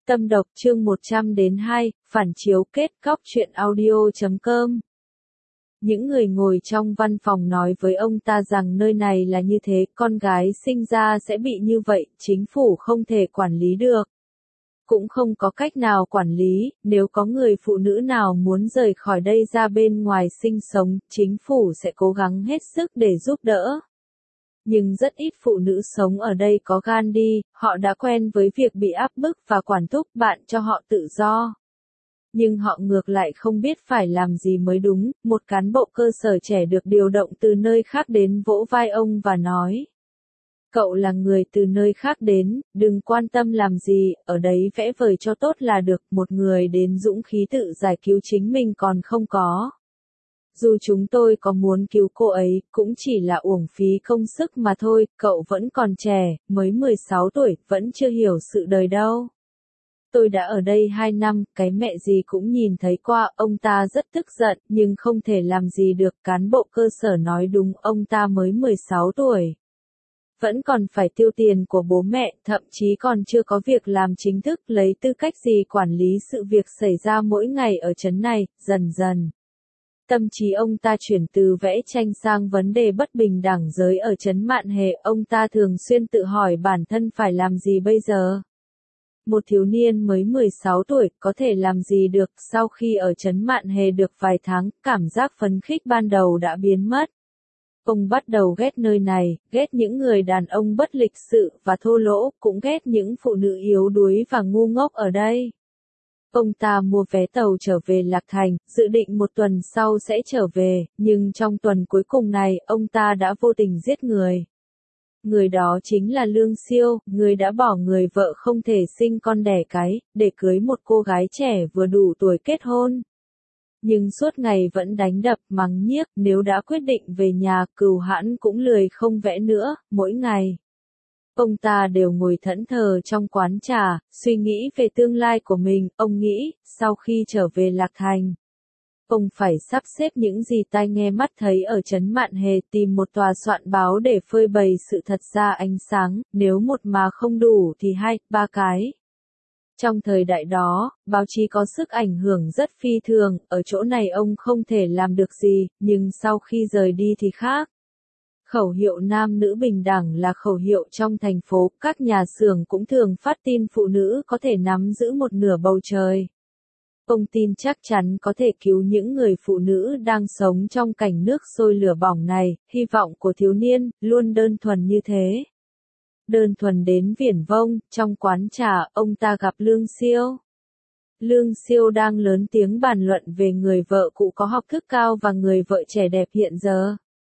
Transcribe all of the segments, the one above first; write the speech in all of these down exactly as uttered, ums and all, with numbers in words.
Tâm độc chương một trăm đến hai, phản chiếu kết cóc truyện audio chấm com. Những người ngồi trong văn phòng nói với ông ta rằng nơi này là như thế, con gái sinh ra sẽ bị như vậy, chính phủ không thể quản lý được. Cũng không có cách nào quản lý, nếu có người phụ nữ nào muốn rời khỏi đây ra bên ngoài sinh sống, chính phủ sẽ cố gắng hết sức để giúp đỡ. Nhưng rất ít phụ nữ sống ở đây có gan đi, họ đã quen với việc bị áp bức và quản thúc bạn cho họ tự do. Nhưng họ ngược lại không biết phải làm gì mới đúng, một cán bộ cơ sở trẻ được điều động từ nơi khác đến vỗ vai ông và nói. Cậu là người từ nơi khác đến, đừng quan tâm làm gì, ở đấy vẽ vời cho tốt là được, một người đến dũng khí tự giải cứu chính mình còn không có. Dù chúng tôi có muốn cứu cô ấy, cũng chỉ là uổng phí công sức mà thôi, cậu vẫn còn trẻ, mới mười sáu tuổi, vẫn chưa hiểu sự đời đâu. Tôi đã ở đây hai năm, cái mẹ gì cũng nhìn thấy qua, ông ta rất tức giận, nhưng không thể làm gì được, cán bộ cơ sở nói đúng, ông ta mới mười sáu tuổi. Vẫn còn phải tiêu tiền của bố mẹ, thậm chí còn chưa có việc làm chính thức, lấy tư cách gì quản lý sự việc xảy ra mỗi ngày ở trấn này, dần dần. Tâm trí ông ta chuyển từ vẽ tranh sang vấn đề bất bình đẳng giới ở trấn Mạn Hề, ông ta thường xuyên tự hỏi bản thân phải làm gì bây giờ. Một thiếu niên mới mười sáu tuổi, có thể làm gì được, sau khi ở trấn Mạn Hề được vài tháng, cảm giác phấn khích ban đầu đã biến mất. Ông bắt đầu ghét nơi này, ghét những người đàn ông bất lịch sự và thô lỗ, cũng ghét những phụ nữ yếu đuối và ngu ngốc ở đây. Ông ta mua vé tàu trở về Lạc Thành, dự định một tuần sau sẽ trở về, nhưng trong tuần cuối cùng này, ông ta đã vô tình giết người. Người đó chính là Lương Siêu, người đã bỏ người vợ không thể sinh con đẻ cái, để cưới một cô gái trẻ vừa đủ tuổi kết hôn. Nhưng suốt ngày vẫn đánh đập, mắng nhiếc, nếu đã quyết định về nhà, Cừu Hãn cũng lười không vẽ nữa, mỗi ngày. Ông ta đều ngồi thẫn thờ trong quán trà, suy nghĩ về tương lai của mình, ông nghĩ, sau khi trở về Lạc Thành. Ông phải sắp xếp những gì tai nghe mắt thấy ở trấn Mạn Hề, tìm một tòa soạn báo để phơi bày sự thật ra ánh sáng, nếu một mà không đủ thì hai, ba cái. Trong thời đại đó, báo chí có sức ảnh hưởng rất phi thường, ở chỗ này ông không thể làm được gì, nhưng sau khi rời đi thì khác. Khẩu hiệu nam nữ bình đẳng là khẩu hiệu trong thành phố, các nhà xưởng cũng thường phát tin phụ nữ có thể nắm giữ một nửa bầu trời. Ông tin chắc chắn có thể cứu những người phụ nữ đang sống trong cảnh nước sôi lửa bỏng này, hy vọng của thiếu niên, luôn đơn thuần như thế. Đơn thuần đến viển vông, trong quán trà, ông ta gặp Lương Siêu. Lương Siêu đang lớn tiếng bàn luận về người vợ cũ có học thức cao và người vợ trẻ đẹp hiện giờ.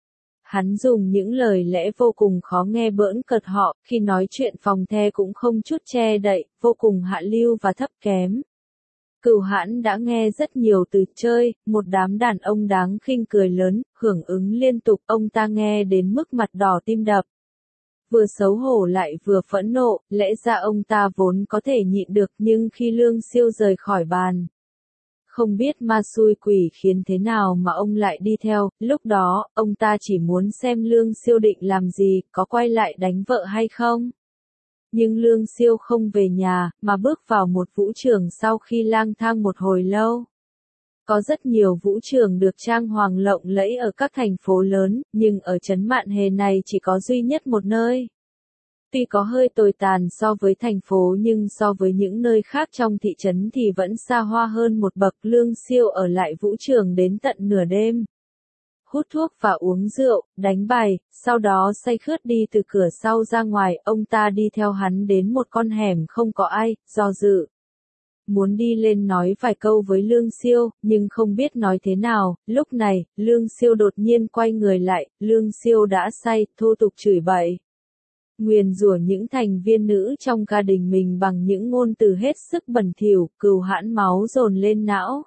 Hắn dùng những lời lẽ vô cùng khó nghe bỡn cợt họ, khi nói chuyện phòng the cũng không chút che đậy, vô cùng hạ lưu và thấp kém. Cừu Hãn đã nghe rất nhiều từ chơi, một đám đàn ông đáng khinh cười lớn, hưởng ứng liên tục, ông ta nghe đến mức mặt đỏ tim đập. Vừa xấu hổ lại vừa phẫn nộ, lẽ ra ông ta vốn có thể nhịn được nhưng khi Lương Siêu rời khỏi bàn. Không biết ma xui quỷ khiến thế nào mà ông lại đi theo, lúc đó, ông ta chỉ muốn xem Lương Siêu định làm gì, có quay lại đánh vợ hay không. Nhưng Lương Siêu không về nhà, mà bước vào một vũ trường sau khi lang thang một hồi lâu. Có rất nhiều vũ trường được trang hoàng lộng lẫy ở các thành phố lớn, nhưng ở trấn Mạn Hề này chỉ có duy nhất một nơi. Tuy có hơi tồi tàn so với thành phố nhưng so với những nơi khác trong thị trấn thì vẫn xa hoa hơn một bậc. Lương Siêu ở lại vũ trường đến tận nửa đêm. Hút thuốc và uống rượu, đánh bài, sau đó say khướt đi từ cửa sau ra ngoài, ông ta đi theo hắn đến một con hẻm không có ai, do dự. Muốn đi lên nói vài câu với Lương Siêu, nhưng không biết nói thế nào, lúc này, Lương Siêu đột nhiên quay người lại, Lương Siêu đã say, thô tục chửi bậy. Nguyền rủa những thành viên nữ trong gia đình mình bằng những ngôn từ hết sức bẩn thỉu, Cừu Hãn máu dồn lên não.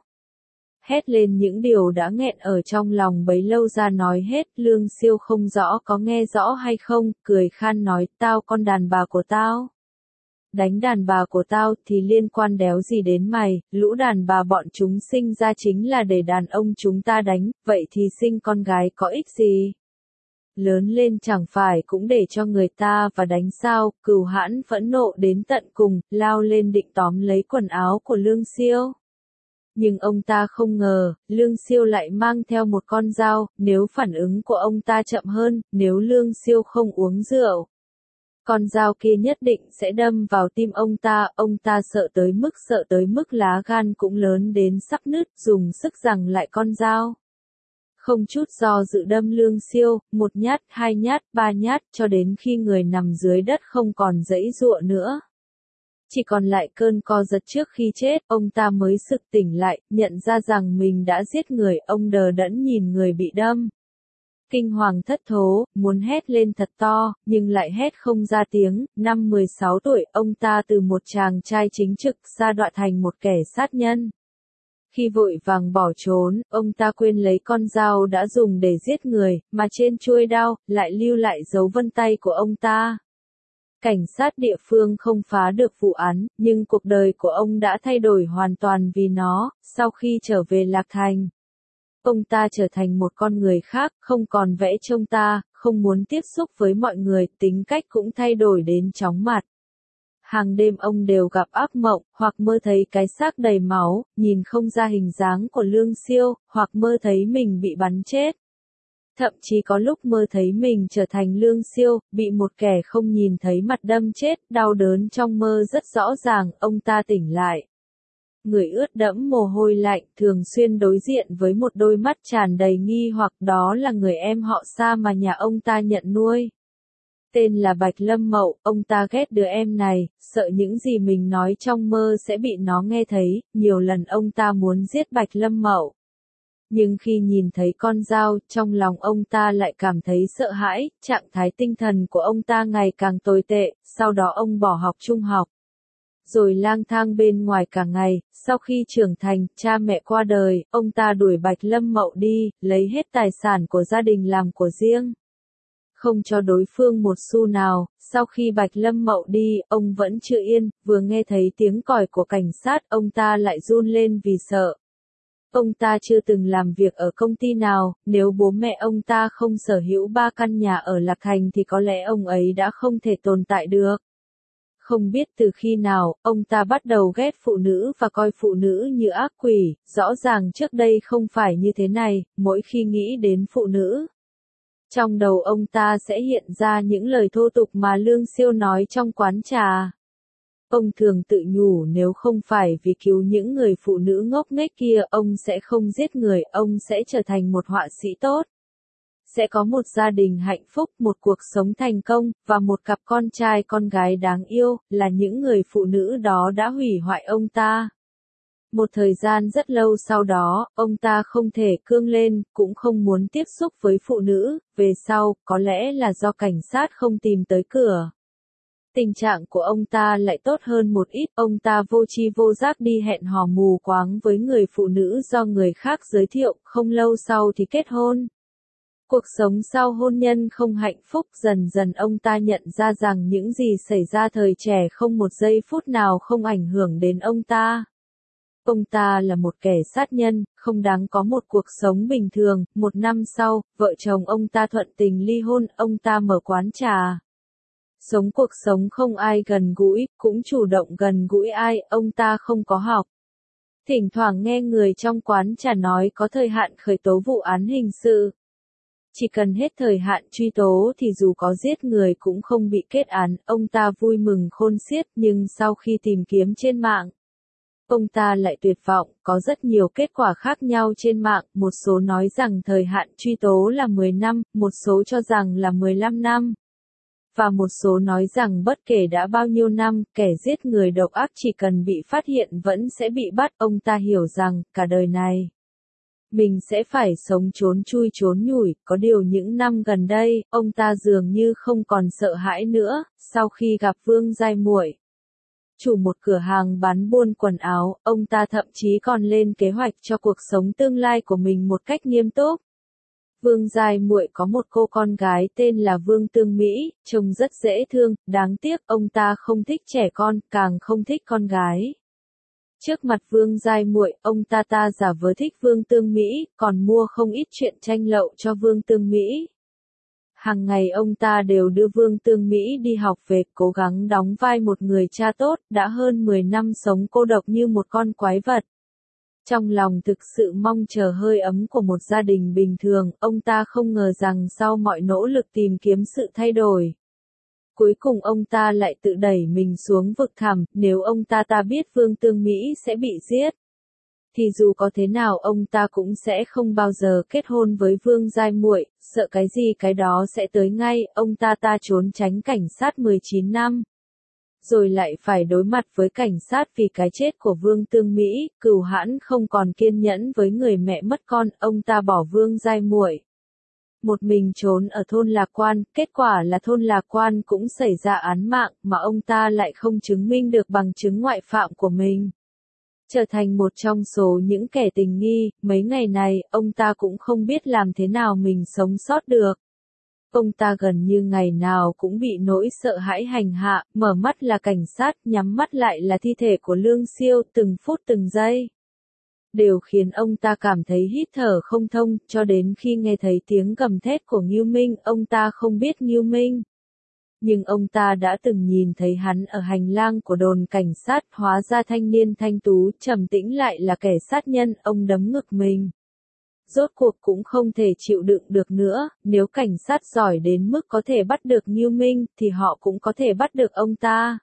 Hét lên những điều đã nghẹn ở trong lòng bấy lâu ra nói hết, Lương Siêu không rõ có nghe rõ hay không, cười khan nói, tao con đàn bà của tao. Đánh đàn bà của tao thì liên quan đéo gì đến mày, lũ đàn bà bọn chúng sinh ra chính là để đàn ông chúng ta đánh, vậy thì sinh con gái có ích gì? lớn lên chẳng phải cũng để cho người ta và đánh sao, Cửu Hãn phẫn nộ đến tận cùng, lao lên định tóm lấy quần áo của Lương Siêu. Nhưng ông ta không ngờ, Lương Siêu lại mang theo một con dao, nếu phản ứng của ông ta chậm hơn, nếu Lương Siêu không uống rượu, con dao kia nhất định sẽ đâm vào tim ông ta, ông ta sợ tới mức sợ tới mức lá gan cũng lớn đến sắp nứt, dùng sức giằng lại con dao. Không chút do dự đâm Lương Siêu, một nhát, hai nhát, ba nhát, cho đến khi người nằm dưới đất không còn giãy giụa nữa. Chỉ còn lại cơn co giật trước khi chết, ông ta mới sực tỉnh lại, nhận ra rằng mình đã giết người, ông đờ đẫn nhìn người bị đâm. Kinh hoàng thất thố, muốn hét lên thật to, nhưng lại hét không ra tiếng, năm mười sáu tuổi, ông ta từ một chàng trai chính trực sa đọa thành một kẻ sát nhân. Khi vội vàng bỏ trốn, ông ta quên lấy con dao đã dùng để giết người, mà trên chuôi đao, lại lưu lại dấu vân tay của ông ta. Cảnh sát địa phương không phá được vụ án, nhưng cuộc đời của ông đã thay đổi hoàn toàn vì nó, sau khi trở về Lạc Thành. Ông ta trở thành một con người khác, không còn vẽ trông ta, không muốn tiếp xúc với mọi người, tính cách cũng thay đổi đến chóng mặt. Hàng đêm ông đều gặp ác mộng, hoặc mơ thấy cái xác đầy máu, nhìn không ra hình dáng của Lương Siêu, hoặc mơ thấy mình bị bắn chết. Thậm chí có lúc mơ thấy mình trở thành Lương Siêu, bị một kẻ không nhìn thấy mặt đâm chết, đau đớn trong mơ rất rõ ràng, ông ta tỉnh lại. Người ướt đẫm mồ hôi lạnh, thường xuyên đối diện với một đôi mắt tràn đầy nghi hoặc, đó là người em họ Sa mà nhà ông ta nhận nuôi. Tên là Bạch Lâm Mậu, ông ta ghét đứa em này, sợ những gì mình nói trong mơ sẽ bị nó nghe thấy, nhiều lần ông ta muốn giết Bạch Lâm Mậu. Nhưng khi nhìn thấy con dao, trong lòng ông ta lại cảm thấy sợ hãi, trạng thái tinh thần của ông ta ngày càng tồi tệ, sau đó ông bỏ học trung học. Rồi lang thang bên ngoài cả ngày, sau khi trưởng thành, cha mẹ qua đời, ông ta đuổi Bạch Lâm Mậu đi, lấy hết tài sản của gia đình làm của riêng. Không cho đối phương một xu nào, sau khi Bạch Lâm Mậu đi, ông vẫn chưa yên, vừa nghe thấy tiếng còi của cảnh sát, ông ta lại run lên vì sợ. Ông ta chưa từng làm việc ở công ty nào, nếu bố mẹ ông ta không sở hữu ba căn nhà ở Lạc Thành thì có lẽ ông ấy đã không thể tồn tại được. Không biết từ khi nào, ông ta bắt đầu ghét phụ nữ và coi phụ nữ như ác quỷ, rõ ràng trước đây không phải như thế này, mỗi khi nghĩ đến phụ nữ. Trong đầu ông ta sẽ hiện ra những lời thô tục mà Lương Siêu nói trong quán trà. Ông thường tự nhủ nếu không phải vì cứu những người phụ nữ ngốc nghếch kia, ông sẽ không giết người, ông sẽ trở thành một họa sĩ tốt. Sẽ có một gia đình hạnh phúc, một cuộc sống thành công, và một cặp con trai con gái đáng yêu, là những người phụ nữ đó đã hủy hoại ông ta. Một thời gian rất lâu sau đó, ông ta không thể cương lên, cũng không muốn tiếp xúc với phụ nữ, về sau, có lẽ là do cảnh sát không tìm tới cửa. Tình trạng của ông ta lại tốt hơn một ít, ông ta vô tri vô giác đi hẹn hò mù quáng với người phụ nữ do người khác giới thiệu, không lâu sau thì kết hôn. Cuộc sống sau hôn nhân không hạnh phúc, dần dần ông ta nhận ra rằng những gì xảy ra thời trẻ không một giây phút nào không ảnh hưởng đến ông ta. Ông ta là một kẻ sát nhân, không đáng có một cuộc sống bình thường. Một năm sau, vợ chồng ông ta thuận tình ly hôn, ông ta mở quán trà. Sống cuộc sống không ai gần gũi, cũng chủ động gần gũi ai, ông ta không có học. Thỉnh thoảng nghe người trong quán trà nói có thời hạn khởi tố vụ án hình sự. Chỉ cần hết thời hạn truy tố thì dù có giết người cũng không bị kết án, ông ta vui mừng khôn xiết, nhưng sau khi tìm kiếm trên mạng, ông ta lại tuyệt vọng, có rất nhiều kết quả khác nhau trên mạng, một số nói rằng thời hạn truy tố là mười năm, một số cho rằng là mười lăm năm. Và một số nói rằng bất kể đã bao nhiêu năm, kẻ giết người độc ác chỉ cần bị phát hiện vẫn sẽ bị bắt, ông ta hiểu rằng, cả đời này mình sẽ phải sống trốn chui trốn nhủi, có điều những năm gần đây, ông ta dường như không còn sợ hãi nữa, sau khi gặp Vương Giai Muội, chủ một cửa hàng bán buôn quần áo, ông ta thậm chí còn lên kế hoạch cho cuộc sống tương lai của mình một cách nghiêm túc. Vương Giai Muội có một cô con gái tên là Vương Tương Mỹ, trông rất dễ thương, đáng tiếc ông ta không thích trẻ con, càng không thích con gái. Trước mặt Vương Giai Muội, ông ta ta giả vờ thích Vương Tương Mỹ, còn mua không ít chuyện tranh lậu cho Vương Tương Mỹ. Hàng ngày ông ta đều đưa Vương Tương Mỹ đi học về, cố gắng đóng vai một người cha tốt, đã hơn mười năm sống cô độc như một con quái vật. Trong lòng thực sự mong chờ hơi ấm của một gia đình bình thường, ông ta không ngờ rằng sau mọi nỗ lực tìm kiếm sự thay đổi, cuối cùng ông ta lại tự đẩy mình xuống vực thẳm. Nếu ông ta ta biết Vương Tương Mỹ sẽ bị giết, thì dù có thế nào ông ta cũng sẽ không bao giờ kết hôn với Vương Giai Muội, sợ cái gì cái đó sẽ tới ngay. Ông ta ta trốn tránh cảnh sát mười chín năm, rồi lại phải đối mặt với cảnh sát vì cái chết của Vương Tương Mỹ. Cửu Hãn không còn kiên nhẫn với người mẹ mất con, ông ta bỏ Vương Giai Muội, một mình trốn ở thôn Lạc Quan. Kết quả là thôn Lạc Quan cũng xảy ra án mạng, mà ông ta lại không chứng minh được bằng chứng ngoại phạm của mình, trở thành một trong số những kẻ tình nghi. Mấy ngày này, ông ta cũng không biết làm thế nào mình sống sót được. Ông ta gần như ngày nào cũng bị nỗi sợ hãi hành hạ, mở mắt là cảnh sát, nhắm mắt lại là thi thể của Lương Siêu, từng phút từng giây đều khiến ông ta cảm thấy hít thở không thông, cho đến khi nghe thấy tiếng gầm thét của Ngưu Minh. Ông ta không biết Ngưu Minh, nhưng ông ta đã từng nhìn thấy hắn ở hành lang của đồn cảnh sát. Hóa ra thanh niên thanh tú trầm tĩnh lại là kẻ sát nhân. Ông đấm ngực mình, rốt cuộc cũng không thể chịu đựng được nữa. Nếu cảnh sát giỏi đến mức có thể bắt được Ngưu Minh, thì họ cũng có thể bắt được ông ta.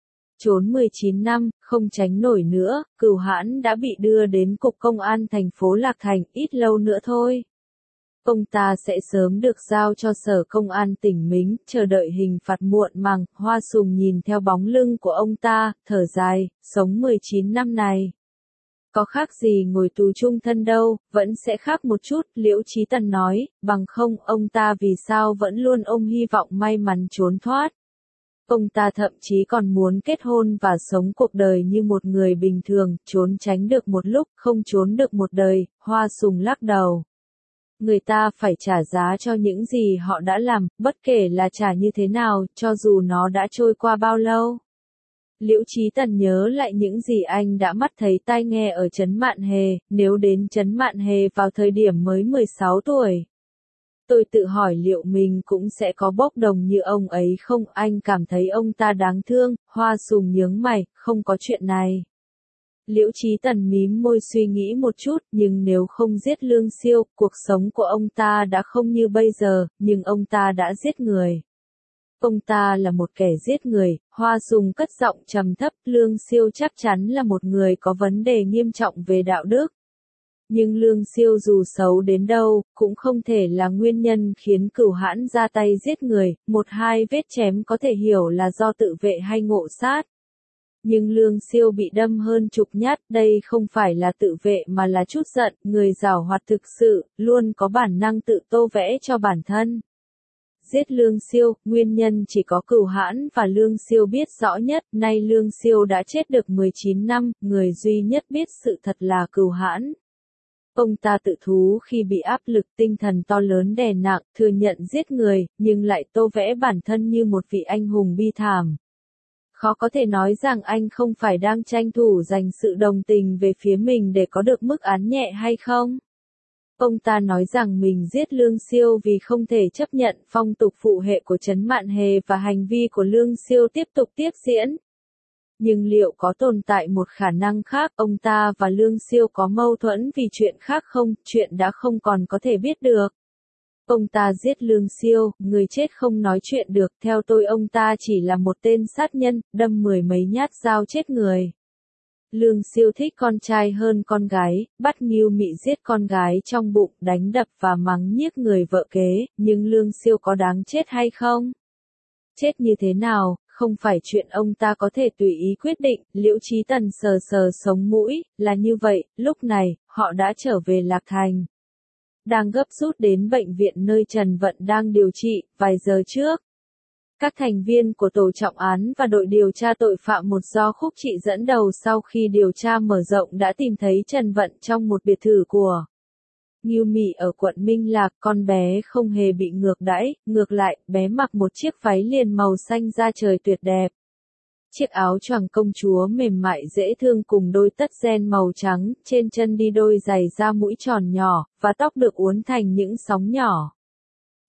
Trốn mười chín năm, không tránh nổi nữa, Cửu Hãn đã bị đưa đến cục công an thành phố Lạc Thành. Ít lâu nữa thôi, ông ta sẽ sớm được giao cho sở công an tỉnh Mính, chờ đợi hình phạt muộn màng. Hoa Sùng nhìn theo bóng lưng của ông ta, thở dài, sống mười chín năm này, có khác gì ngồi tù chung thân đâu, vẫn sẽ khác một chút, Liễu Chí Tần nói, bằng không ông ta vì sao vẫn luôn ôm hy vọng may mắn trốn thoát. Ông ta thậm chí còn muốn kết hôn và sống cuộc đời như một người bình thường, trốn tránh được một lúc, không trốn được một đời. Hoa Sùng lắc đầu. Người ta phải trả giá cho những gì họ đã làm, bất kể là trả như thế nào, cho dù nó đã trôi qua bao lâu. Liễu Chí Tần nhớ lại những gì anh đã mắt thấy tai nghe ở Trấn Mạn Hề. Nếu đến Trấn Mạn Hề vào thời điểm mới mười sáu tuổi, tôi tự hỏi liệu mình cũng sẽ có bốc đồng như ông ấy không. Anh cảm thấy ông ta đáng thương. Hoa Sùng nhướng mày, không có chuyện này. Liễu Chí Tần mím môi suy nghĩ một chút, nhưng nếu không giết Lương Siêu, cuộc sống của ông ta đã không như bây giờ, nhưng ông ta đã giết người. Ông ta là một kẻ giết người. Hoa Sùng cất giọng trầm thấp, Lương Siêu chắc chắn là một người có vấn đề nghiêm trọng về đạo đức. Nhưng Lương Siêu dù xấu đến đâu, cũng không thể là nguyên nhân khiến Cửu Hãn ra tay giết người. Một hai vết chém có thể hiểu là do tự vệ hay ngộ sát. Nhưng Lương Siêu bị đâm hơn chục nhát, đây không phải là tự vệ mà là chút giận. Người giảo hoạt thực sự, luôn có bản năng tự tô vẽ cho bản thân. Giết Lương Siêu, nguyên nhân chỉ có Cửu Hãn và Lương Siêu biết rõ nhất. Nay Lương Siêu đã chết được mười chín năm, người duy nhất biết sự thật là Cửu Hãn. Ông ta tự thú khi bị áp lực tinh thần to lớn đè nặng, thừa nhận giết người, nhưng lại tô vẽ bản thân như một vị anh hùng bi thảm. Khó có thể nói rằng anh không phải đang tranh thủ giành sự đồng tình về phía mình để có được mức án nhẹ hay không? Ông ta nói rằng mình giết Lương Siêu vì không thể chấp nhận phong tục phụ hệ của Trấn Mạn Hề và hành vi của Lương Siêu tiếp tục tiếp diễn. Nhưng liệu có tồn tại một khả năng khác, ông ta và Lương Siêu có mâu thuẫn vì chuyện khác không, chuyện đã không còn có thể biết được. Ông ta giết Lương Siêu, người chết không nói chuyện được, theo tôi ông ta chỉ là một tên sát nhân, đâm mười mấy nhát dao chết người. Lương Siêu thích con trai hơn con gái, bắt Ngưu Mị giết con gái trong bụng, đánh đập và mắng nhiếc người vợ kế, nhưng Lương Siêu có đáng chết hay không? Chết như thế nào, không phải chuyện ông ta có thể tùy ý quyết định. Liễu Chí Tần sờ sờ sống mũi, là như vậy. Lúc này, họ đã trở về Lạc Thành, đang gấp rút đến bệnh viện nơi Trần Vận đang điều trị. Vài giờ trước, các thành viên của tổ trọng án và đội điều tra tội phạm một do Khúc Trị dẫn đầu sau khi điều tra mở rộng đã tìm thấy Trần Vận trong một biệt thự của Ngưu Mị ở quận Minh Lạc. Con bé không hề bị ngược đãi, ngược lại, bé mặc một chiếc váy liền màu xanh da trời tuyệt đẹp. Chiếc áo choàng công chúa mềm mại dễ thương cùng đôi tất ren màu trắng, trên chân đi đôi giày da mũi tròn nhỏ, và tóc được uốn thành những sóng nhỏ.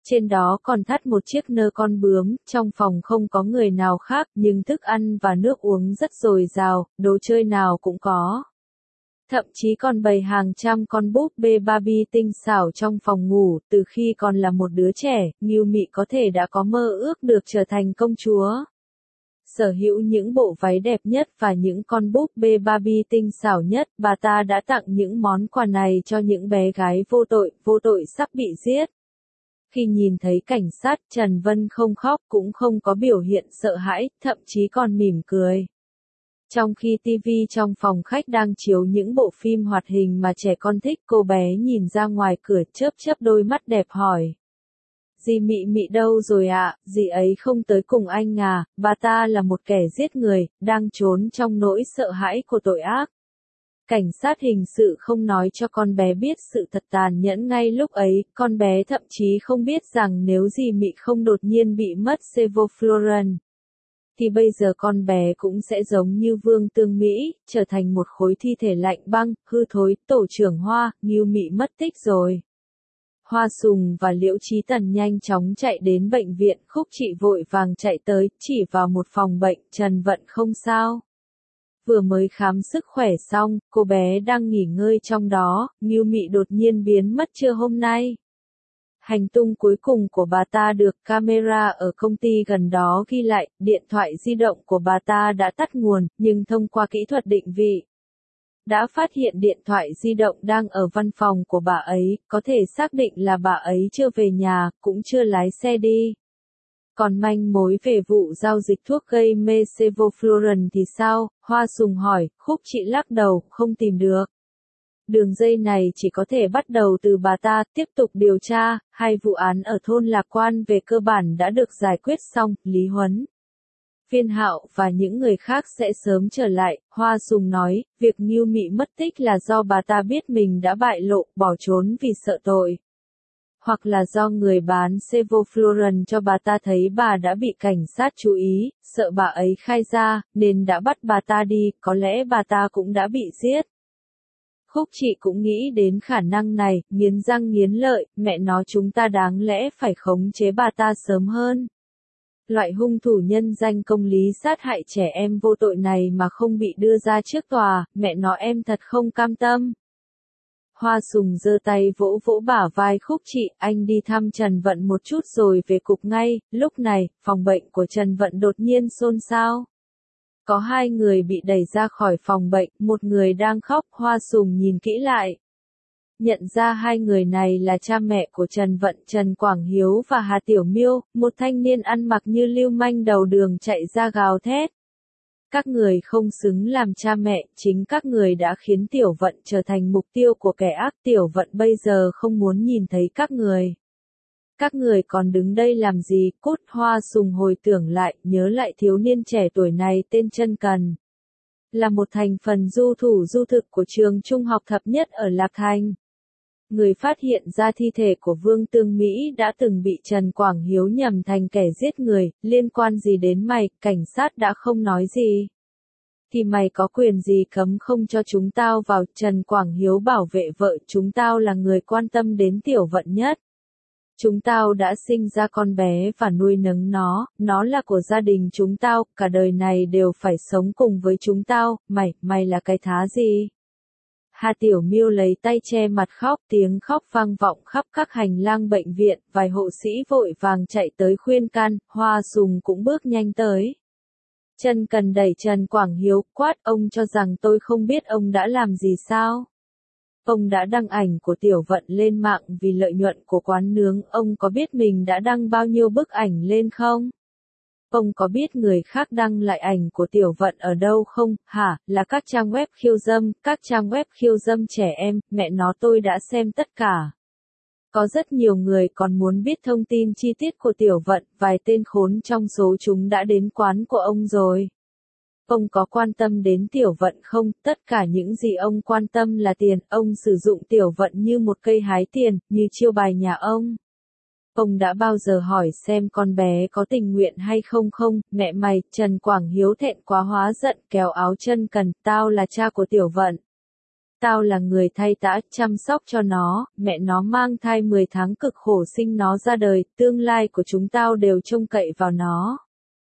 Trên đó còn thắt một chiếc nơ con bướm, trong phòng không có người nào khác, nhưng thức ăn và nước uống rất dồi dào, đồ chơi nào cũng có. Thậm chí còn bày hàng trăm con búp bê Barbie tinh xảo trong phòng ngủ, từ khi còn là một đứa trẻ, Ngưu Mị có thể đã có mơ ước được trở thành công chúa. Sở hữu những bộ váy đẹp nhất và những con búp bê Barbie tinh xảo nhất, bà ta đã tặng những món quà này cho những bé gái vô tội, vô tội sắp bị giết. Khi nhìn thấy cảnh sát, Trần Vân không khóc cũng không có biểu hiện sợ hãi, thậm chí còn mỉm cười. Trong khi ti vi trong phòng khách đang chiếu những bộ phim hoạt hình mà trẻ con thích, cô bé nhìn ra ngoài cửa chớp chớp đôi mắt đẹp hỏi. Dì Mị Mị đâu rồi ạ, à? Dì ấy không tới cùng anh à, bà ta là một kẻ giết người, đang trốn trong nỗi sợ hãi của tội ác. Cảnh sát hình sự không nói cho con bé biết sự thật tàn nhẫn ngay lúc ấy, con bé thậm chí không biết rằng nếu dì Mị không đột nhiên bị mất sevoflurane, thì bây giờ con bé cũng sẽ giống như Vương Tương Mỹ, trở thành một khối thi thể lạnh băng, hư thối. Tổ trưởng Hoa, Ngưu Mị mất tích rồi. Hoa Sùng và Liễu Chí Tần nhanh chóng chạy đến bệnh viện, Khúc Trị vội vàng chạy tới, chỉ vào một phòng bệnh, Trần Vận không sao. Vừa mới khám sức khỏe xong, cô bé đang nghỉ ngơi trong đó, Ngưu Mị đột nhiên biến mất trưa hôm nay. Hành tung cuối cùng của bà ta được camera ở công ty gần đó ghi lại, điện thoại di động của bà ta đã tắt nguồn, nhưng thông qua kỹ thuật định vị, đã phát hiện điện thoại di động đang ở văn phòng của bà ấy, có thể xác định là bà ấy chưa về nhà, cũng chưa lái xe đi. Còn manh mối về vụ giao dịch thuốc gây mê sevoflurane thì sao? Hoa Sùng hỏi, Khúc Trị lắc đầu, không tìm được. Đường dây này chỉ có thể bắt đầu từ bà ta, tiếp tục điều tra, hai vụ án ở thôn Lạc Quan về cơ bản đã được giải quyết xong, Lý Huấn, Viên Hạo và những người khác sẽ sớm trở lại. Hoa Sùng nói, việc Ngưu Mị mất tích là do bà ta biết mình đã bại lộ, bỏ trốn vì sợ tội. Hoặc là do người bán sevoflurane cho bà ta thấy bà đã bị cảnh sát chú ý, sợ bà ấy khai ra, nên đã bắt bà ta đi, có lẽ bà ta cũng đã bị giết. Khúc Trị cũng nghĩ đến khả năng này, nghiến răng nghiến lợi, mẹ nó chúng ta đáng lẽ phải khống chế bà ta sớm hơn. Loại hung thủ nhân danh công lý sát hại trẻ em vô tội này mà không bị đưa ra trước tòa, mẹ nó em thật không cam tâm. Hoa Sùng giơ tay vỗ vỗ bả vai Khúc Trị, anh đi thăm Trần Vận một chút rồi về cục ngay. Lúc này, phòng bệnh của Trần Vận đột nhiên xôn xao. Có hai người bị đẩy ra khỏi phòng bệnh, một người đang khóc, Hoa Sùng nhìn kỹ lại. Nhận ra hai người này là cha mẹ của Trần Vận, Trần Quảng Hiếu và Hà Tiểu Miêu, một thanh niên ăn mặc như lưu manh đầu đường chạy ra gào thét. Các người không xứng làm cha mẹ, chính các người đã khiến Tiểu Vận trở thành mục tiêu của kẻ ác. Tiểu Vận bây giờ không muốn nhìn thấy các người. Các người còn đứng đây làm gì? Cốt. Hoa Sùng hồi tưởng lại, nhớ lại thiếu niên trẻ tuổi này tên Chân Cần. Là một thành phần du thủ du thực của trường trung học thập nhất ở Lạc Thành. Người phát hiện ra thi thể của Vương Tương Mỹ đã từng bị Trần Quảng Hiếu nhầm thành kẻ giết người, liên quan gì đến mày, cảnh sát đã không nói gì. Thì mày có quyền gì cấm không cho chúng tao vào? Trần Quảng Hiếu bảo vệ vợ, chúng tao là người quan tâm đến Tiểu Vận nhất. Chúng tao đã sinh ra con bé và nuôi nấng nó, nó là của gia đình chúng tao, cả đời này đều phải sống cùng với chúng tao, mày, mày là cái thá gì? Hà Tiểu Miêu lấy tay che mặt khóc, tiếng khóc vang vọng khắp các hành lang bệnh viện, vài hộ sĩ vội vàng chạy tới khuyên can, Hoa Sùng cũng bước nhanh tới. Chân Cần đẩy Trần Quảng Hiếu, quát, ông cho rằng tôi không biết ông đã làm gì sao? Ông đã đăng ảnh của Tiểu Vận lên mạng vì lợi nhuận của quán nướng, ông có biết mình đã đăng bao nhiêu bức ảnh lên không? Ông có biết người khác đăng lại ảnh của Tiểu Vận ở đâu không? Hả, là các trang web khiêu dâm, các trang web khiêu dâm trẻ em, mẹ nó tôi đã xem tất cả. Có rất nhiều người còn muốn biết thông tin chi tiết của Tiểu Vận, vài tên khốn trong số chúng đã đến quán của ông rồi. Ông có quan tâm đến Tiểu Vận không? Tất cả những gì ông quan tâm là tiền, ông sử dụng Tiểu Vận như một cây hái tiền, như chiêu bài nhà ông. Ông đã bao giờ hỏi xem con bé có tình nguyện hay không không? Mẹ mày, Trần Quảng Hiếu thẹn quá hóa giận kéo áo Chân Cần, tao là cha của Tiểu Vận. Tao là người thay tã, chăm sóc cho nó, mẹ nó mang thai mười tháng cực khổ sinh nó ra đời, tương lai của chúng tao đều trông cậy vào nó.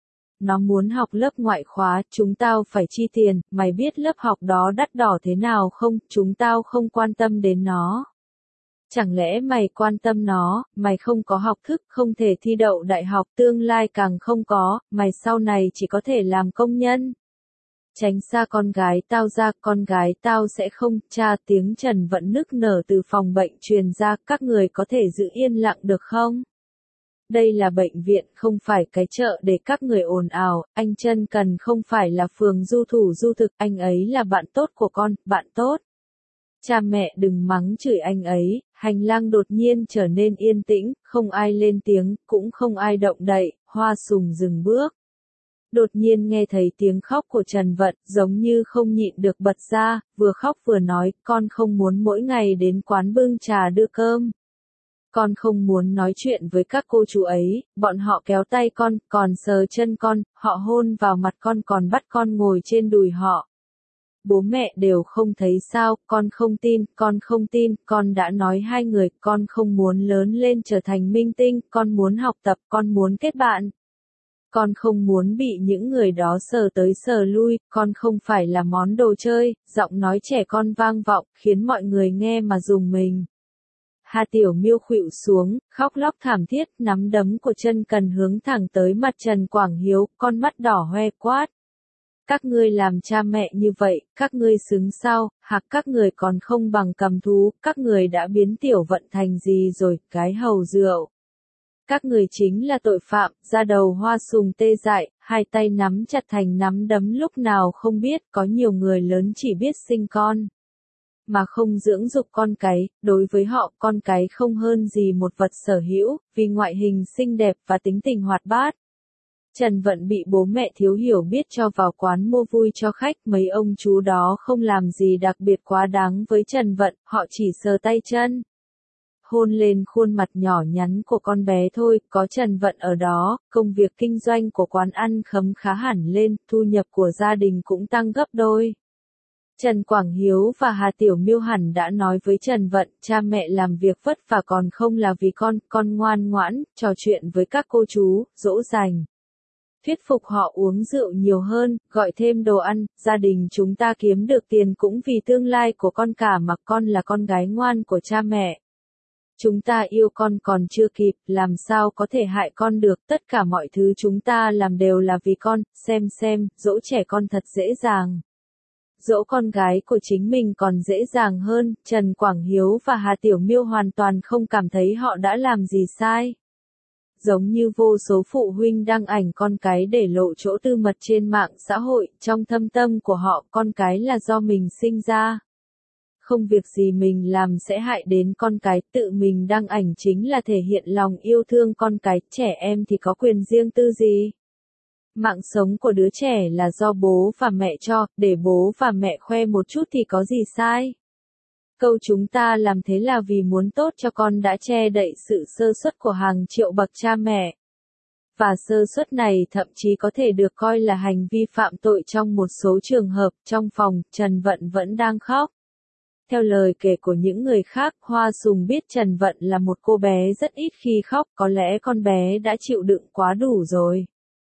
Nó muốn học lớp ngoại khóa, chúng tao phải chi tiền, mày biết lớp học đó đắt đỏ thế nào không, chúng tao không quan tâm đến nó. Chẳng lẽ mày quan tâm nó, mày không có học thức, không thể thi đậu đại học, tương lai càng không có, mày sau này chỉ có thể làm công nhân. Tránh xa con gái tao ra, con gái tao sẽ không, cha tiếng Trần Vận nức nở từ phòng bệnh truyền ra, các người có thể giữ yên lặng được không? Đây là bệnh viện, không phải cái chợ để các người ồn ào, anh Trân Cần không phải là phường du thủ du thực, anh ấy là bạn tốt của con, bạn tốt. Cha mẹ đừng mắng chửi anh ấy, hành lang đột nhiên trở nên yên tĩnh, không ai lên tiếng, cũng không ai động đậy, Hoa Sùng dừng bước. Đột nhiên nghe thấy tiếng khóc của Trần Vận, giống như không nhịn được bật ra, vừa khóc vừa nói, con không muốn mỗi ngày đến quán bưng trà đưa cơm. Con không muốn nói chuyện với các cô chú ấy, bọn họ kéo tay con, còn sờ chân con, họ hôn vào mặt con còn bắt con ngồi trên đùi họ. Bố mẹ đều không thấy sao, con không tin, con không tin, con đã nói hai người, con không muốn lớn lên trở thành minh tinh, con muốn học tập, con muốn kết bạn. Con không muốn bị những người đó sờ tới sờ lui, con không phải là món đồ chơi, giọng nói trẻ con vang vọng, khiến mọi người nghe mà rùng mình. Hà Tiểu Miêu khuỵu xuống, khóc lóc thảm thiết, nắm đấm của Trân Cần hướng thẳng tới mặt Trần Quảng Hiếu, con mắt đỏ hoe quát. Các ngươi làm cha mẹ như vậy, các ngươi xứng sao, hoặc các người còn không bằng cầm thú, các người đã biến Tiểu Vận thành gì rồi, cái hầu rượu. Các người chính là tội phạm, da đầu Hoa Sùng tê dại, hai tay nắm chặt thành nắm đấm lúc nào không biết, có nhiều người lớn chỉ biết sinh con. Mà không dưỡng dục con cái, đối với họ con cái không hơn gì một vật sở hữu, vì ngoại hình xinh đẹp và tính tình hoạt bát. Trần Vận bị bố mẹ thiếu hiểu biết cho vào quán mua vui cho khách, mấy ông chú đó không làm gì đặc biệt quá đáng với Trần Vận, họ chỉ sờ tay chân. Hôn lên khuôn mặt nhỏ nhắn của con bé thôi, có Trần Vận ở đó, công việc kinh doanh của quán ăn khấm khá hẳn lên, thu nhập của gia đình cũng tăng gấp đôi. Trần Quảng Hiếu và Hà Tiểu Miêu hẳn đã nói với Trần Vận, cha mẹ làm việc vất vả còn không là vì con, con ngoan ngoãn, trò chuyện với các cô chú, dỗ dành. Thuyết phục họ uống rượu nhiều hơn, gọi thêm đồ ăn, gia đình chúng ta kiếm được tiền cũng vì tương lai của con cả mà con là con gái ngoan của cha mẹ. Chúng ta yêu con còn chưa kịp, làm sao có thể hại con được, tất cả mọi thứ chúng ta làm đều là vì con, xem xem, dỗ trẻ con thật dễ dàng. Dỗ con gái của chính mình còn dễ dàng hơn, Trần Quảng Hiếu và Hà Tiểu Miêu hoàn toàn không cảm thấy họ đã làm gì sai. Giống như vô số phụ huynh đăng ảnh con cái để lộ chỗ tư mật trên mạng xã hội, trong thâm tâm của họ con cái là do mình sinh ra. Không việc gì mình làm sẽ hại đến con cái, tự mình đăng ảnh chính là thể hiện lòng yêu thương con cái, trẻ em thì có quyền riêng tư gì. Mạng sống của đứa trẻ là do bố và mẹ cho, để bố và mẹ khoe một chút thì có gì sai. Câu chúng ta làm thế là vì muốn tốt cho con đã che đậy sự sơ suất của hàng triệu bậc cha mẹ. Và sơ suất này thậm chí có thể được coi là hành vi phạm tội trong một số trường hợp, trong phòng, Trần Vận vẫn đang khóc. Theo lời kể của những người khác, Hoa Sùng biết Trần Vận là một cô bé rất ít khi khóc, có lẽ con bé đã chịu đựng quá đủ rồi.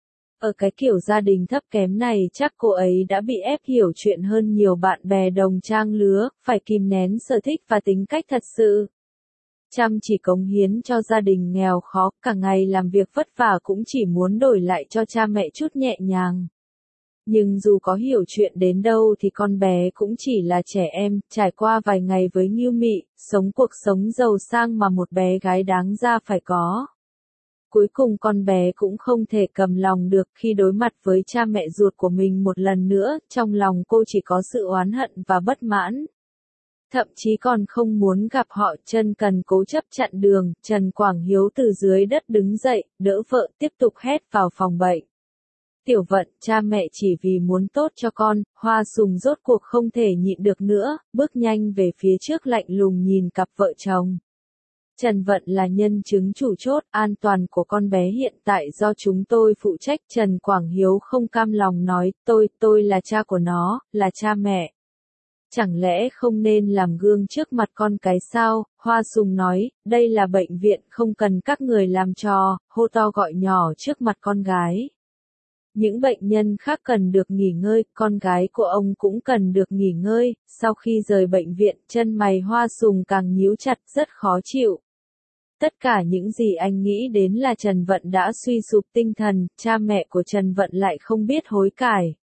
Ở cái kiểu gia đình thấp kém này chắc cô ấy đã bị ép hiểu chuyện hơn nhiều bạn bè đồng trang lứa, phải kìm nén sở thích và tính cách thật sự. Chăm chỉ cống hiến cho gia đình nghèo khó, cả ngày làm việc vất vả cũng chỉ muốn đổi lại cho cha mẹ chút nhẹ nhàng. Nhưng dù có hiểu chuyện đến đâu thì con bé cũng chỉ là trẻ em, trải qua vài ngày với Ngưu Mị, sống cuộc sống giàu sang mà một bé gái đáng ra phải có. Cuối cùng con bé cũng không thể cầm lòng được khi đối mặt với cha mẹ ruột của mình một lần nữa, trong lòng cô chỉ có sự oán hận và bất mãn. Thậm chí còn không muốn gặp họ. Trân Cần cố chấp chặn đường, Trần Quảng Hiếu từ dưới đất đứng dậy, đỡ vợ tiếp tục hét vào phòng bệnh. Tiểu Vận, cha mẹ chỉ vì muốn tốt cho con, Hoa Sùng rốt cuộc không thể nhịn được nữa, bước nhanh về phía trước lạnh lùng nhìn cặp vợ chồng. Trần Vận là nhân chứng chủ chốt, an toàn của con bé hiện tại do chúng tôi phụ trách. Trần Quảng Hiếu không cam lòng nói, tôi, tôi là cha của nó, là cha mẹ. Chẳng lẽ không nên làm gương trước mặt con cái sao? Hoa Sùng nói, đây là bệnh viện không cần các người làm trò, hô to gọi nhỏ trước mặt con gái. Những bệnh nhân khác cần được nghỉ ngơi, con gái của ông cũng cần được nghỉ ngơi. Sau khi rời bệnh viện, chân mày Hoa Sùng càng nhíu chặt, rất khó chịu. Tất cả những gì anh nghĩ đến là Trần Vận đã suy sụp tinh thần, cha mẹ của Trần Vận lại không biết hối cải.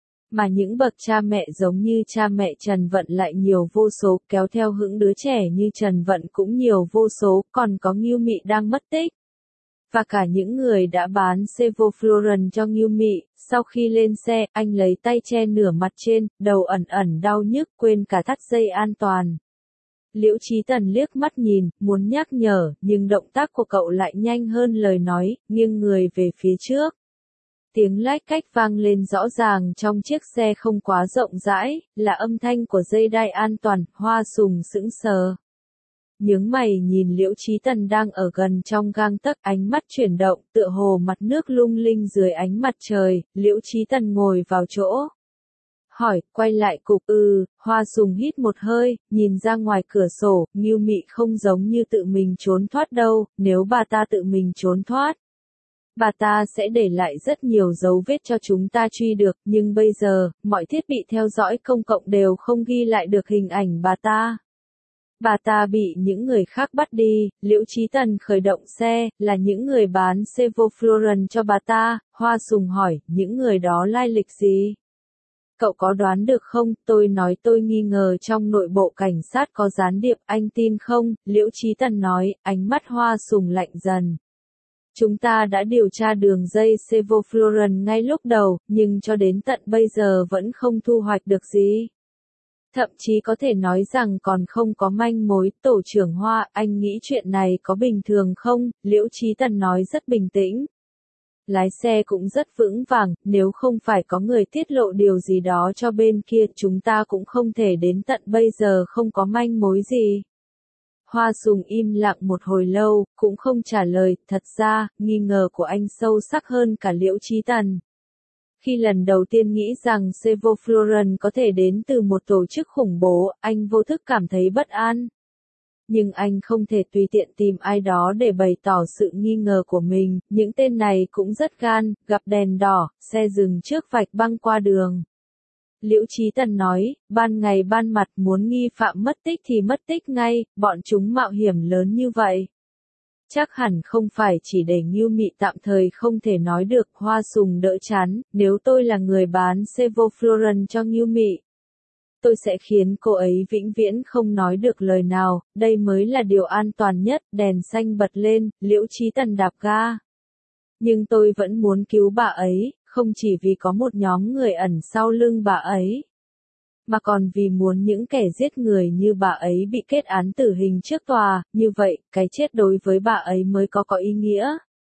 Mà những bậc cha mẹ giống như cha mẹ Trần Vận lại nhiều vô số, kéo theo hững đứa trẻ như Trần Vận cũng nhiều vô số, còn có Ngưu Mị đang mất tích. Và cả những người đã bán sevoflurane cho Ngưu Mị, sau khi lên xe, anh lấy tay che nửa mặt trên, đầu ẩn ẩn đau nhức, quên cả thắt dây an toàn. Liễu Chí Tần liếc mắt nhìn, muốn nhắc nhở, nhưng động tác của cậu lại nhanh hơn lời nói, nghiêng người về phía trước. Tiếng lách cách vang lên rõ ràng trong chiếc xe không quá rộng rãi, là âm thanh của dây đai an toàn. Hoa Sùng sững sờ. Nhướng mày nhìn Liễu Chí Tần đang ở gần trong gang tấc, ánh mắt chuyển động, tựa hồ mặt nước lung linh dưới ánh mặt trời. Liễu Chí Tần ngồi vào chỗ. Hỏi, quay lại cục ư, Hoa Sùng hít một hơi, nhìn ra ngoài cửa sổ, Ngưu Mị không giống như tự mình trốn thoát đâu, nếu bà ta tự mình trốn thoát. Bà ta sẽ để lại rất nhiều dấu vết cho chúng ta truy được, nhưng bây giờ, mọi thiết bị theo dõi công cộng đều không ghi lại được hình ảnh bà ta. Bà ta bị những người khác bắt đi. Liễu Chí Tần khởi động xe, là những người bán sevoflurane cho bà ta. Hoa Sùng hỏi, những người đó lai lịch gì? Cậu có đoán được không? Tôi nói tôi nghi ngờ trong nội bộ cảnh sát có gián điệp, anh tin không? Liễu Chí Tần nói, ánh mắt Hoa Sùng lạnh dần. Chúng ta đã điều tra đường dây sevoflurane ngay lúc đầu, nhưng cho đến tận bây giờ vẫn không thu hoạch được gì. Thậm chí có thể nói rằng còn không có manh mối. Tổ trưởng Hoa, anh nghĩ chuyện này có bình thường không? Liễu Chí Tần nói rất bình tĩnh. Lái xe cũng rất vững vàng, nếu không phải có người tiết lộ điều gì đó cho bên kia, chúng ta cũng không thể đến tận bây giờ không có manh mối gì. Hoa Sùng im lặng một hồi lâu, cũng không trả lời. Thật ra, nghi ngờ của anh sâu sắc hơn cả Liễu Chí Tần. Khi lần đầu tiên nghĩ rằng sevoflurane có thể đến từ một tổ chức khủng bố, anh vô thức cảm thấy bất an. Nhưng anh không thể tùy tiện tìm ai đó để bày tỏ sự nghi ngờ của mình, những tên này cũng rất gan, gặp đèn đỏ, xe dừng trước vạch băng qua đường. Liễu Chí Tần nói, ban ngày ban mặt muốn nghi phạm mất tích thì mất tích ngay, bọn chúng mạo hiểm lớn như vậy. Chắc hẳn không phải chỉ để Ngưu Mị tạm thời không thể nói được. Hoa Sùng đỡ chán, nếu tôi là người bán sevoflurane cho Ngưu Mị, tôi sẽ khiến cô ấy vĩnh viễn không nói được lời nào, đây mới là điều an toàn nhất. Đèn xanh bật lên, Liễu Chí Tần đạp ga. Nhưng tôi vẫn muốn cứu bà ấy, không chỉ vì có một nhóm người ẩn sau lưng bà ấy, mà còn vì muốn những kẻ giết người như bà ấy bị kết án tử hình trước tòa, như vậy, cái chết đối với bà ấy mới có có ý nghĩa.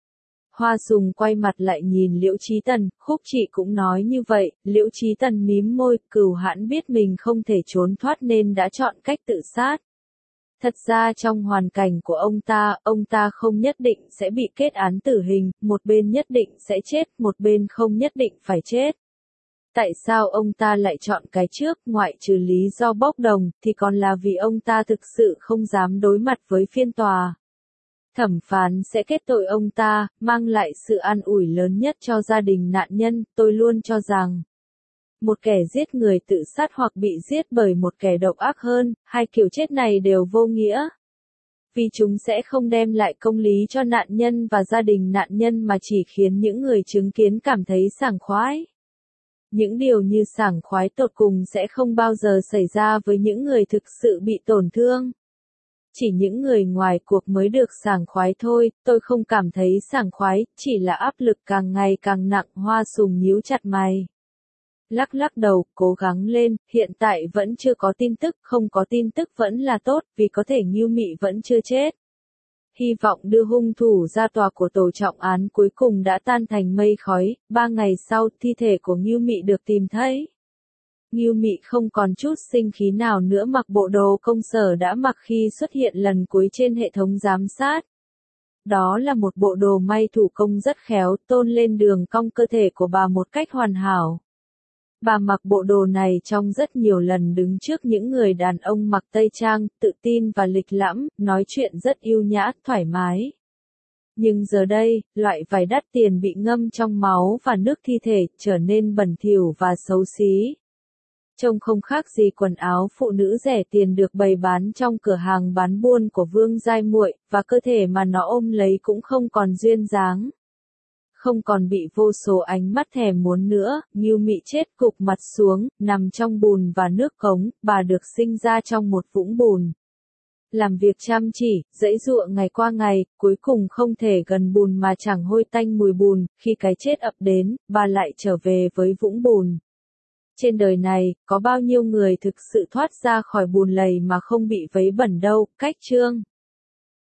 Hoa Sùng quay mặt lại nhìn Liễu Chí Tần, Khúc chị cũng nói như vậy. Liễu Chí Tần mím môi, Cửu Hãn biết mình không thể trốn thoát nên đã chọn cách tự sát. Thật ra trong hoàn cảnh của ông ta, ông ta không nhất định sẽ bị kết án tử hình, một bên nhất định sẽ chết, một bên không nhất định phải chết. Tại sao ông ta lại chọn cái trước, ngoại trừ lý do bốc đồng, thì còn là vì ông ta thực sự không dám đối mặt với phiên tòa. Thẩm phán sẽ kết tội ông ta, mang lại sự an ủi lớn nhất cho gia đình nạn nhân. Tôi luôn cho rằng, một kẻ giết người tự sát hoặc bị giết bởi một kẻ độc ác hơn, hai kiểu chết này đều vô nghĩa. Vì chúng sẽ không đem lại công lý cho nạn nhân và gia đình nạn nhân mà chỉ khiến những người chứng kiến cảm thấy sảng khoái. Những điều như sảng khoái tột cùng sẽ không bao giờ xảy ra với những người thực sự bị tổn thương. Chỉ những người ngoài cuộc mới được sảng khoái thôi, tôi không cảm thấy sảng khoái, chỉ là áp lực càng ngày càng nặng. Hoa Sùng nhíu chặt mày. Lắc lắc đầu, cố gắng lên, hiện tại vẫn chưa có tin tức, không có tin tức vẫn là tốt, vì có thể Ngưu Mị vẫn chưa chết. Hy vọng đưa hung thủ ra tòa của tổ trọng án cuối cùng đã tan thành mây khói. Ba ngày sau, thi thể của Ngưu Mị được tìm thấy. Ngưu Mị không còn chút sinh khí nào nữa, mặc bộ đồ công sở đã mặc khi xuất hiện lần cuối trên hệ thống giám sát. Đó là một bộ đồ may thủ công rất khéo, tôn lên đường cong cơ thể của bà một cách hoàn hảo. Bà mặc bộ đồ này trong rất nhiều lần đứng trước những người đàn ông mặc tây trang, tự tin và lịch lãm, nói chuyện rất ưu nhã, thoải mái. Nhưng giờ đây, loại vải đắt tiền bị ngâm trong máu và nước thi thể, trở nên bẩn thỉu và xấu xí. Trông không khác gì quần áo phụ nữ rẻ tiền được bày bán trong cửa hàng bán buôn của Vương Giai Muội, và cơ thể mà nó ôm lấy cũng không còn duyên dáng. Không còn bị vô số ánh mắt thèm muốn nữa, Ngưu Mị chết gục mặt xuống, nằm trong bùn và nước cống, bà được sinh ra trong một vũng bùn. Làm việc chăm chỉ, giãy giụa ngày qua ngày, cuối cùng không thể gần bùn mà chẳng hôi tanh mùi bùn, khi cái chết ập đến, bà lại trở về với vũng bùn. Trên đời này, có bao nhiêu người thực sự thoát ra khỏi bùn lầy mà không bị vấy bẩn đâu, cách chương.